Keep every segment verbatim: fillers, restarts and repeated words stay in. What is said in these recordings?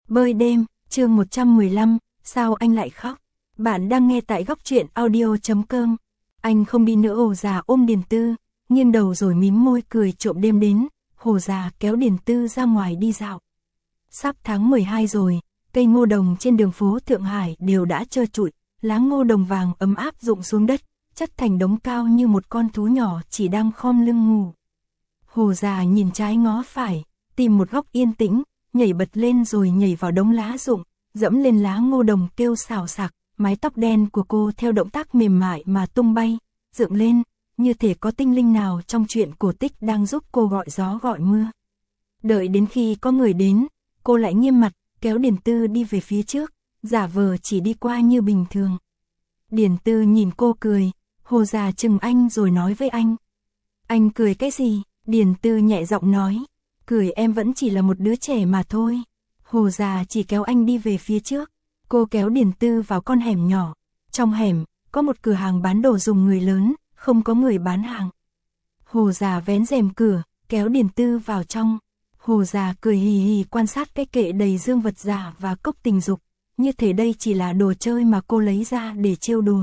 Bơi đêm, chương một trăm mười lăm, sao anh lại khóc? Bạn đang nghe tại góc truyện audio chấm com. Anh không đi nữa. Hồ già ôm Điền Tư, nghiêng đầu rồi mím môi cười trộm đêm đến. Hồ già kéo Điền Tư ra ngoài đi dạo. Sắp tháng mười hai rồi, cây ngô đồng trên đường phố Thượng Hải đều đã trơ trụi, lá ngô đồng vàng ấm áp rụng xuống đất, chất thành đống cao như một con thú nhỏ chỉ đang khom lưng ngủ. Hồ già nhìn trái ngó phải, tìm một góc yên tĩnh, nhảy bật lên rồi nhảy vào đống lá rụng, dẫm lên lá ngô đồng kêu xào xạc, mái tóc đen của cô theo động tác mềm mại mà tung bay, dựng lên, như thể có tinh linh nào trong truyện cổ tích đang giúp cô gọi gió gọi mưa. Đợi đến khi có người đến, cô lại nghiêm mặt, kéo Điền Tư đi về phía trước, giả vờ chỉ đi qua như bình thường. Điền Tư nhìn cô cười, Hồ già chừng anh rồi nói với anh. Anh cười cái gì? Điền Tư nhẹ giọng nói. Cười em vẫn chỉ là một đứa trẻ mà thôi. Hồ già chỉ kéo anh đi về phía trước. Cô kéo Điền Tư vào con hẻm nhỏ. Trong hẻm, có một cửa hàng bán đồ dùng người lớn, không có người bán hàng. Hồ già vén rèm cửa, kéo Điền Tư vào trong. Hồ già cười hì hì quan sát cái kệ đầy dương vật giả và cốc tình dục. Như thể đây chỉ là đồ chơi mà cô lấy ra để trêu đùa.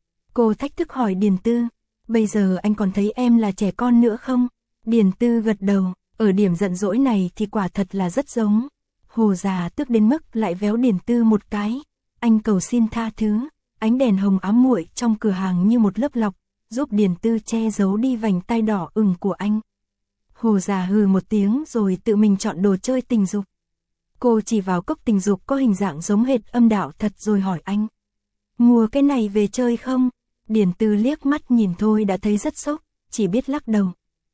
Cô thách thức hỏi Điền Tư, bây giờ anh còn thấy em là trẻ con nữa không? Điền Tư gật đầu, ở điểm giận dỗi này thì quả thật là rất giống. Hồ già tức đến mức lại véo Điền Tư một cái. Anh cầu xin tha thứ, ánh đèn hồng ám muội trong cửa hàng như một lớp lọc, giúp Điền Tư che giấu đi vành tai đỏ ửng của anh. Hồ già hừ một tiếng rồi tự mình chọn đồ chơi tình dục. Cô chỉ vào cốc tình dục có hình dạng giống hệt âm đạo thật rồi hỏi anh. Mua cái này về chơi không? Điền Tư liếc mắt nhìn thôi đã thấy rất sốc, chỉ biết lắc đầu.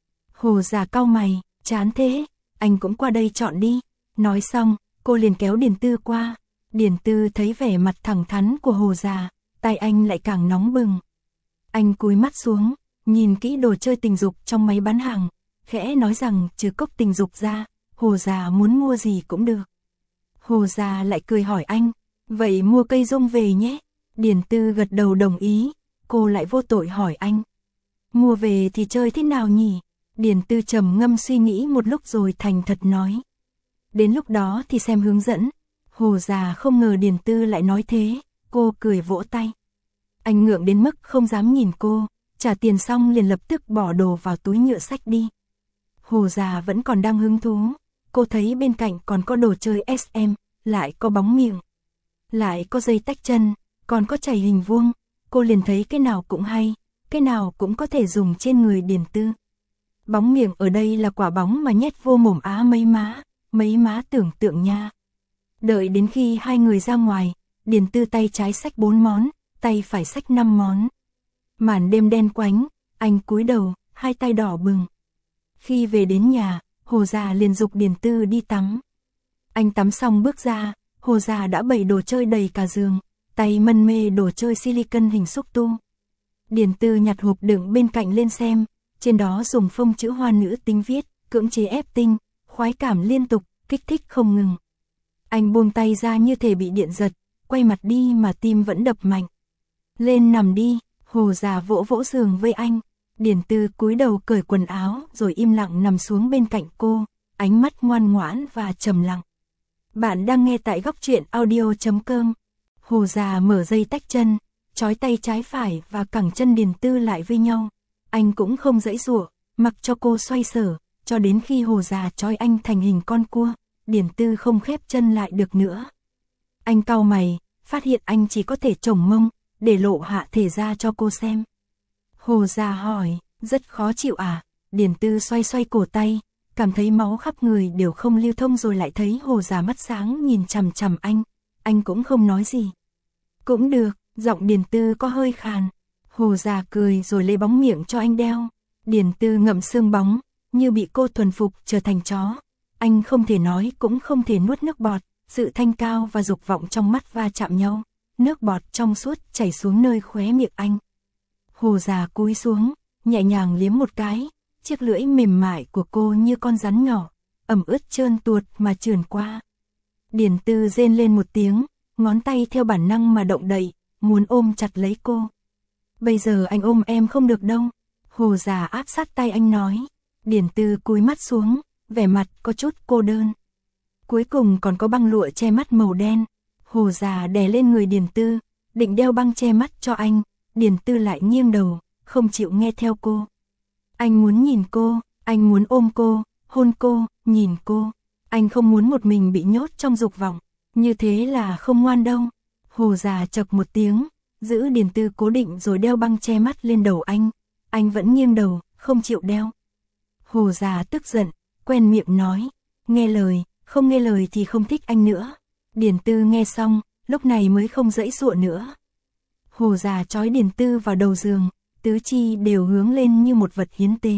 Hồ già cau mày, chán thế, anh cũng qua đây chọn đi. Nói xong, cô liền kéo Điền Tư qua. Điền Tư thấy vẻ mặt thẳng thắn của Hồ già, tay anh lại càng nóng bừng. Anh cúi mắt xuống, nhìn kỹ đồ chơi tình dục trong máy bán hàng, khẽ nói rằng trừ cốc tình dục ra, Hồ già muốn mua gì cũng được. Hồ già lại cười hỏi anh, vậy mua cây dung về nhé. Điền Tư gật đầu đồng ý, cô lại vô tội hỏi anh. Mua về thì chơi thế nào nhỉ? Điền Tư trầm ngâm suy nghĩ một lúc rồi thành thật nói. Đến lúc đó thì xem hướng dẫn. Hồ già không ngờ Điền Tư lại nói thế, cô cười vỗ tay. Anh ngượng đến mức không dám nhìn cô, trả tiền xong liền lập tức bỏ đồ vào túi nhựa xách đi. Hồ già vẫn còn đang hứng thú, cô thấy bên cạnh còn có đồ chơi ét em, lại có bóng miệng, lại có dây tách chân, còn có chày hình vuông, cô liền thấy cái nào cũng hay, cái nào cũng có thể dùng trên người Điền Tư. Bóng miệng ở đây là quả bóng mà nhét vô mồm á mấy má, mấy má tưởng tượng nha. Đợi đến khi hai người ra ngoài, Điền Tư tay trái xách bốn món, tay phải xách năm món. Màn đêm đen quánh, anh cúi đầu, hai tay đỏ bừng. Khi về đến nhà, Hồ già liền giục Điền Tư đi tắm. Anh tắm xong bước ra, Hồ già đã bày đồ chơi đầy cả giường, tay mân mê đồ chơi silicon hình xúc tu. Điền Tư nhặt hộp đựng bên cạnh lên xem, trên đó dùng phông chữ hoa nữ tính viết, cưỡng chế ép tinh, khoái cảm liên tục, kích thích không ngừng. Anh buông tay ra như thể bị điện giật, quay mặt đi mà tim vẫn đập mạnh. Lên nằm đi, Hồ già vỗ vỗ giường với anh. Điền Tư cúi đầu cởi quần áo rồi im lặng nằm xuống bên cạnh cô, ánh mắt ngoan ngoãn và trầm lặng. Bạn đang nghe tại góc truyện audio chấm com. Hồ già mở dây tách chân, trói tay trái phải và cẳng chân Điền Tư lại với nhau. Anh cũng không giãy giụa, mặc cho cô xoay sở, cho đến khi Hồ già trói anh thành hình con cua, Điền Tư không khép chân lại được nữa. Anh cau mày, phát hiện anh chỉ có thể chồng mông, để lộ hạ thể ra cho cô xem. Hồ già hỏi, rất khó chịu à? Điền Tư xoay xoay cổ tay, cảm thấy máu khắp người đều không lưu thông rồi lại thấy Hồ già mắt sáng nhìn chằm chằm anh, anh cũng không nói gì. Cũng được, giọng Điền Tư có hơi khàn. Hồ già cười rồi lấy bóng miệng cho anh đeo. Điền Tư ngậm xương bóng, như bị cô thuần phục trở thành chó. Anh không thể nói cũng không thể nuốt nước bọt, sự thanh cao và dục vọng trong mắt va chạm nhau, nước bọt trong suốt chảy xuống nơi khóe miệng anh. Hồ già cúi xuống, nhẹ nhàng liếm một cái, chiếc lưỡi mềm mại của cô như con rắn nhỏ, ẩm ướt trơn tuột mà trườn qua. Điền Tư rên lên một tiếng, ngón tay theo bản năng mà động đậy, muốn ôm chặt lấy cô. Bây giờ anh ôm em không được đâu. Hồ già áp sát tay anh nói. Điền Tư cúi mắt xuống, vẻ mặt có chút cô đơn. Cuối cùng còn có băng lụa che mắt màu đen. Hồ già đè lên người Điền Tư, định đeo băng che mắt cho anh, Điền Tư lại nghiêng đầu, không chịu nghe theo cô. Anh muốn nhìn cô, anh muốn ôm cô, hôn cô, nhìn cô. Anh không muốn một mình bị nhốt trong dục vọng, như thế là không ngoan đâu. Hồ già chậc một tiếng, giữ Điền Tư cố định rồi đeo băng che mắt lên đầu anh. Anh vẫn nghiêng đầu, không chịu đeo. Hồ già tức giận, quen miệng nói, nghe lời, không nghe lời thì không thích anh nữa. Điền Tư nghe xong, lúc này mới không giãy giụa nữa. Hồ già trói Điền Tư vào đầu giường, tứ chi đều hướng lên như một vật hiến tế.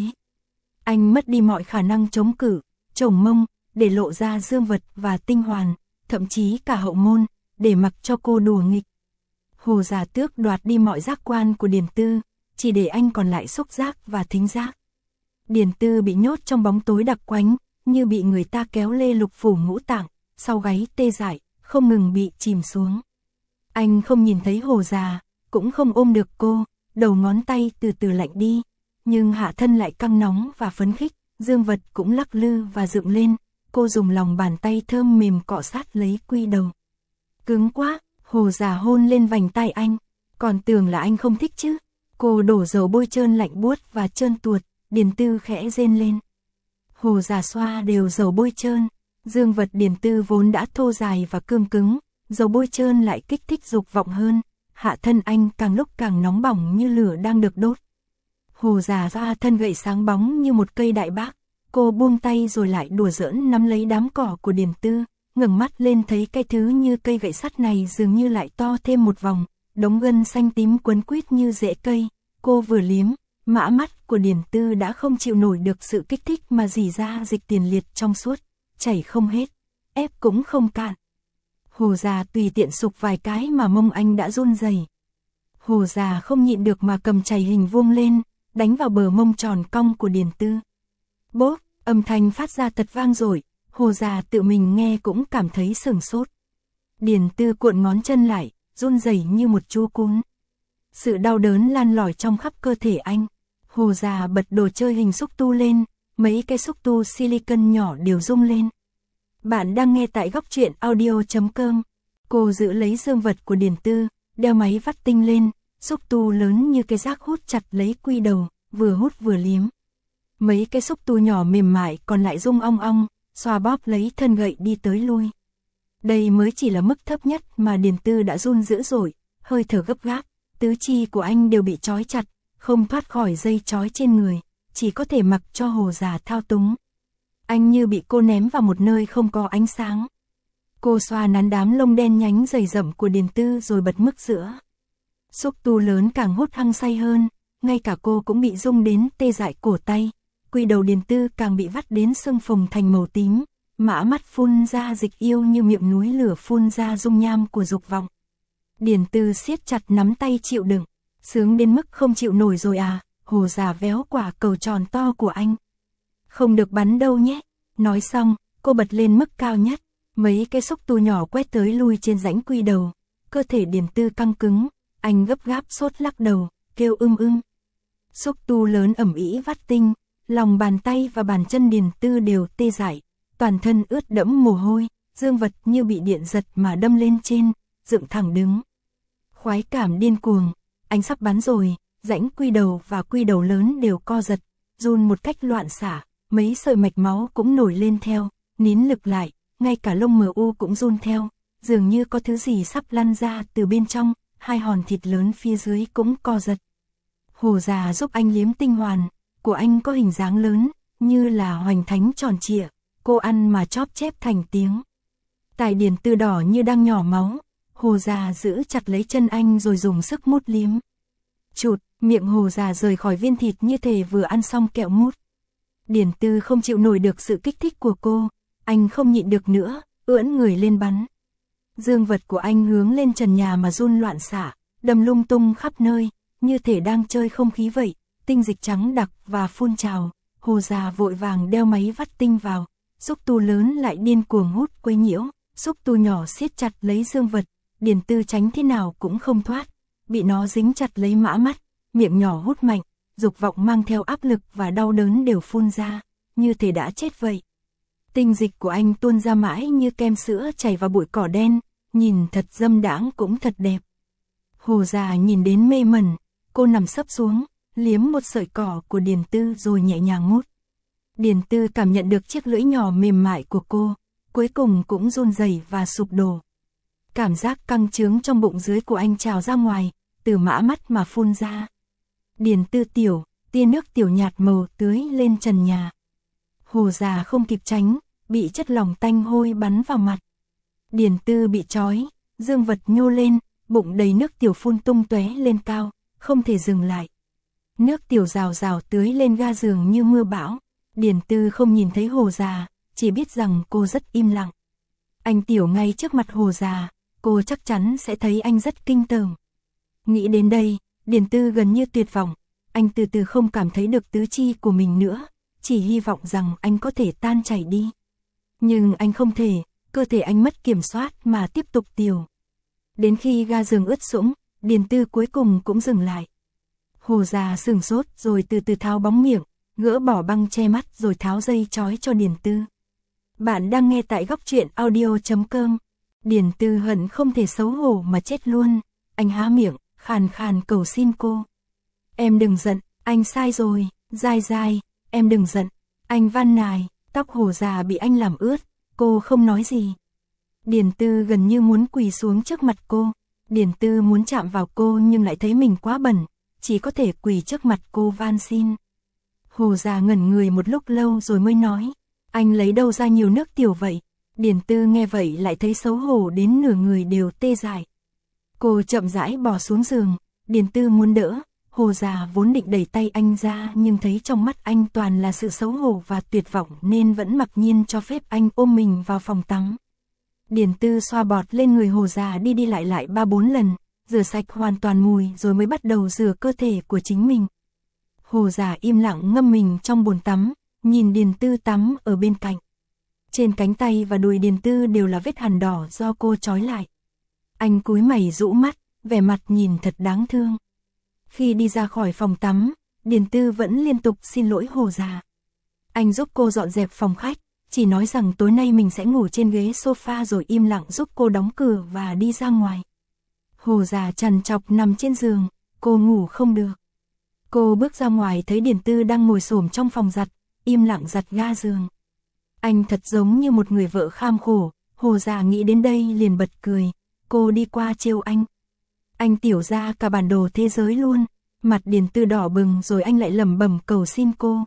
Anh mất đi mọi khả năng chống cự, chồng mông, để lộ ra dương vật và tinh hoàn, thậm chí cả hậu môn, để mặc cho cô đùa nghịch. Hồ già tước đoạt đi mọi giác quan của Điền Tư, chỉ để anh còn lại xúc giác và thính giác. Điền Tư bị nhốt trong bóng tối đặc quánh, như bị người ta kéo lê lục phủ ngũ tạng, sau gáy tê dại, không ngừng bị chìm xuống. Anh không nhìn thấy hồ già, cũng không ôm được cô, đầu ngón tay từ từ lạnh đi, nhưng hạ thân lại căng nóng và phấn khích, dương vật cũng lắc lư và dựng lên, cô dùng lòng bàn tay thơm mềm cọ sát lấy quy đầu. Cứng quá, hồ già hôn lên vành tay anh, còn tưởng là anh không thích chứ. Cô đổ dầu bôi trơn lạnh buốt và trơn tuột, Điền Tư khẽ rên lên. Hồ già xoa đều dầu bôi trơn, dương vật Điền Tư vốn đã thô dài và cương cứng, dầu bôi trơn lại kích thích dục vọng hơn, hạ thân anh càng lúc càng nóng bỏng như lửa đang được đốt. Hồ già ra thân gậy sáng bóng như một cây đại bác, cô buông tay rồi lại đùa giỡn nắm lấy đám cỏ của Điền Tư, ngẩng mắt lên thấy cái thứ như cây gậy sắt này dường như lại to thêm một vòng, đống gân xanh tím quấn quýt như rễ cây. Cô vừa liếm, mã mắt của Điền Tư đã không chịu nổi được sự kích thích mà rỉ ra dịch tiền liệt trong suốt, chảy không hết, ép cũng không cạn. Hồ già tùy tiện sục vài cái mà mông anh đã run rẩy. Hồ già không nhịn được mà cầm chày hình vuông lên, đánh vào bờ mông tròn cong của Điền Tư. Bốp, âm thanh phát ra thật vang dội, hồ già tự mình nghe cũng cảm thấy sửng sốt. Điền Tư cuộn ngón chân lại, run rẩy như một chú cún. Sự đau đớn lan lỏi trong khắp cơ thể anh. Hồ già bật đồ chơi hình xúc tu lên, mấy cái xúc tu silicon nhỏ đều rung lên. Bạn đang nghe tại góc truyện audio chấm com. Cô giữ lấy dương vật của Điền Tư, đeo máy vắt tinh lên, xúc tu lớn như cái rác hút chặt lấy quy đầu, vừa hút vừa liếm. Mấy cái xúc tu nhỏ mềm mại còn lại rung ong ong, xoa bóp lấy thân gậy đi tới lui. Đây mới chỉ là mức thấp nhất mà Điền Tư đã run dữ dội, hơi thở gấp gáp, tứ chi của anh đều bị trói chặt, không thoát khỏi dây trói trên người, chỉ có thể mặc cho hồ già thao túng. Anh như bị cô ném vào một nơi không có ánh sáng. Cô xoa nắn đám lông đen nhánh dày rậm của Điền Tư rồi bật mức giữa. Xúc tu lớn càng hút hăng say hơn, ngay cả cô cũng bị rung đến tê dại cổ tay. Quy đầu Điền Tư càng bị vắt đến sưng phồng thành màu tím, mã mắt phun ra dịch yêu như miệng núi lửa phun ra dung nham của dục vọng. Điền Tư siết chặt nắm tay chịu đựng, sướng đến mức không chịu nổi rồi à, hồ già véo quả cầu tròn to của anh. Không được bắn đâu nhé, nói xong, cô bật lên mức cao nhất, mấy cái xúc tu nhỏ quét tới lui trên rãnh quy đầu, cơ thể Điền Tư căng cứng, anh gấp gáp sốt lắc đầu, kêu ưm ưm. Xúc tu lớn ẩm ĩ vắt tinh, lòng bàn tay và bàn chân Điền Tư đều tê dại, toàn thân ướt đẫm mồ hôi, dương vật như bị điện giật mà đâm lên trên, dựng thẳng đứng. Khoái cảm điên cuồng, anh sắp bắn rồi, rãnh quy đầu và quy đầu lớn đều co giật, run một cách loạn xạ, mấy sợi mạch máu cũng nổi lên theo, nín lực lại, ngay cả lông mờ u cũng run theo, dường như có thứ gì sắp lăn ra từ bên trong, hai hòn thịt lớn phía dưới cũng co giật. Hồ già giúp anh liếm tinh hoàn, của anh có hình dáng lớn, như là hoành thánh tròn trịa, cô ăn mà chóp chép thành tiếng. Tài Điền Tư đỏ như đang nhỏ máu, hồ già giữ chặt lấy chân anh rồi dùng sức mút liếm. Chụt, miệng hồ già rời khỏi viên thịt như thể vừa ăn xong kẹo mút. Điền Tư không chịu nổi được sự kích thích của cô, anh không nhịn được nữa, ưỡn người lên bắn. Dương vật của anh hướng lên trần nhà mà run loạn xạ, đâm lung tung khắp nơi, như thể đang chơi không khí vậy, tinh dịch trắng đặc và phun trào, hồ già vội vàng đeo máy vắt tinh vào, xúc tu lớn lại điên cuồng hút quấy nhiễu, xúc tu nhỏ siết chặt lấy dương vật, Điền Tư tránh thế nào cũng không thoát, bị nó dính chặt lấy mã mắt, miệng nhỏ hút mạnh, dục vọng mang theo áp lực và đau đớn đều phun ra, như thể đã chết vậy. Tinh dịch của anh tuôn ra mãi như kem sữa chảy vào bụi cỏ đen, nhìn thật dâm đãng cũng thật đẹp. Hồ già nhìn đến mê mẩn, cô nằm sấp xuống, liếm một sợi cỏ của Điền Tư rồi nhẹ nhàng mút. Điền Tư cảm nhận được chiếc lưỡi nhỏ mềm mại của cô, cuối cùng cũng run rẩy và sụp đổ. Cảm giác căng trướng trong bụng dưới của anh trào ra ngoài, từ mã mắt mà phun ra. Điền Tư tiểu, tia nước tiểu nhạt màu tưới lên trần nhà. Hồ già không kịp tránh, bị chất lỏng tanh hôi bắn vào mặt. Điền Tư bị trói, dương vật nhô lên, bụng đầy nước tiểu phun tung tóe lên cao, không thể dừng lại. Nước tiểu rào rào tưới lên ga giường như mưa bão. Điền Tư không nhìn thấy Hồ già, chỉ biết rằng cô rất im lặng. Anh tiểu ngay trước mặt Hồ già, cô chắc chắn sẽ thấy anh rất kinh tởm. Nghĩ đến đây, Điền Tư gần như tuyệt vọng, anh từ từ không cảm thấy được tứ chi của mình nữa, chỉ hy vọng rằng anh có thể tan chảy đi. Nhưng anh không thể, cơ thể anh mất kiểm soát mà tiếp tục tiểu. Đến khi ga giường ướt sũng, Điền Tư cuối cùng cũng dừng lại. Hồ già sửng sốt rồi từ từ tháo bóng miệng, gỡ bỏ băng che mắt rồi tháo dây trói cho Điền Tư. Bạn đang nghe tại góc truyện audio chấm com. Điền Tư hận không thể xấu hổ mà chết luôn. Anh há miệng, khàn khàn cầu xin cô. Em đừng giận, anh sai rồi, dai dai, em đừng giận. Anh van nài, tóc Hồ già bị anh làm ướt, cô không nói gì. Điền Tư gần như muốn quỳ xuống trước mặt cô. Điền Tư muốn chạm vào cô nhưng lại thấy mình quá bẩn, chỉ có thể quỳ trước mặt cô van xin. Hồ già ngẩn người một lúc lâu rồi mới nói, anh lấy đâu ra nhiều nước tiểu vậy? Điền Tư nghe vậy lại thấy xấu hổ đến nửa người đều tê dại. Cô chậm rãi bò xuống giường, Điền Tư muốn đỡ, Hồ già vốn định đẩy tay anh ra nhưng thấy trong mắt anh toàn là sự xấu hổ và tuyệt vọng nên vẫn mặc nhiên cho phép anh ôm mình vào phòng tắm. Điền Tư xoa bọt lên người Hồ già đi đi lại lại ba bốn lần, rửa sạch hoàn toàn mùi rồi mới bắt đầu rửa cơ thể của chính mình. Hồ già im lặng ngâm mình trong bồn tắm, nhìn Điền Tư tắm ở bên cạnh. Trên cánh tay và đùi Điền Tư đều là vết hằn đỏ do cô trói lại. Anh cúi mày rũ mắt, vẻ mặt nhìn thật đáng thương. Khi đi ra khỏi phòng tắm, Điền Tư vẫn liên tục xin lỗi Hồ già. Anh giúp cô dọn dẹp phòng khách, chỉ nói rằng tối nay mình sẽ ngủ trên ghế sofa rồi im lặng giúp cô đóng cửa và đi ra ngoài. Hồ già trằn trọc nằm trên giường, cô ngủ không được. Cô bước ra ngoài thấy Điền Tư đang ngồi xổm trong phòng giặt, im lặng giặt ga giường. Anh thật giống như một người vợ kham khổ, Hồ già nghĩ đến đây liền bật cười, cô đi qua trêu anh. Anh tiểu ra cả bản đồ thế giới luôn, mặt Điền Tư đỏ bừng rồi anh lại lẩm bẩm cầu xin cô.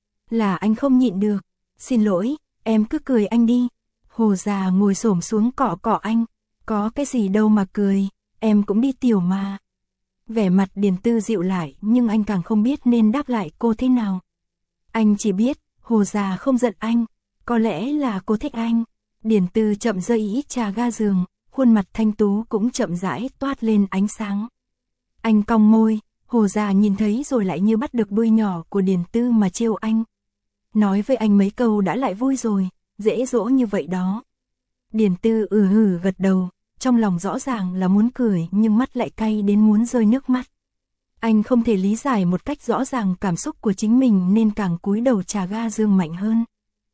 Là anh không nhịn được, xin lỗi, em cứ cười anh đi. Hồ già ngồi xổm xuống cọ cọ anh, có cái gì đâu mà cười, em cũng đi tiểu mà. Vẻ mặt Điền Tư dịu lại nhưng anh càng không biết nên đáp lại cô thế nào. Anh chỉ biết, Hồ già không giận anh, có lẽ là cô thích anh. Điền Tư chậm rãi ít trà ga giường, khuôn mặt thanh tú cũng chậm rãi toát lên ánh sáng. Anh cong môi, Hồ già nhìn thấy rồi lại như bắt được đuôi nhỏ của Điền Tư mà trêu anh. Nói với anh mấy câu đã lại vui rồi, dễ dỗ như vậy đó. Điền Tư ừ hử gật đầu, trong lòng rõ ràng là muốn cười nhưng mắt lại cay đến muốn rơi nước mắt. Anh không thể lý giải một cách rõ ràng cảm xúc của chính mình nên càng cúi đầu trà ga giường mạnh hơn.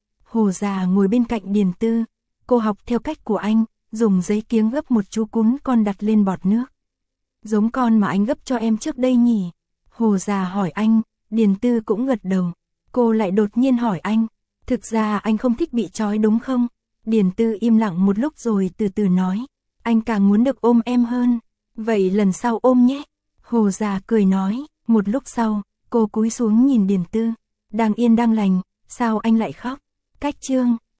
Hồ già ngồi bên cạnh Điền Tư, cô học theo cách của anh, dùng giấy kiếng gấp một chú cún con đặt lên bọt nước. Giống con mà anh gấp cho em trước đây nhỉ? Hồ già hỏi anh, Điền Tư cũng gật đầu. Cô lại đột nhiên hỏi anh, thực ra anh không thích bị trói đúng không? Điền Tư im lặng một lúc rồi từ từ nói, anh càng muốn được ôm em hơn. Vậy lần sau ôm nhé. Hồ già cười nói, một lúc sau, cô cúi xuống nhìn Điền Tư. Đang yên đang lành, sao anh lại khóc? Cách chương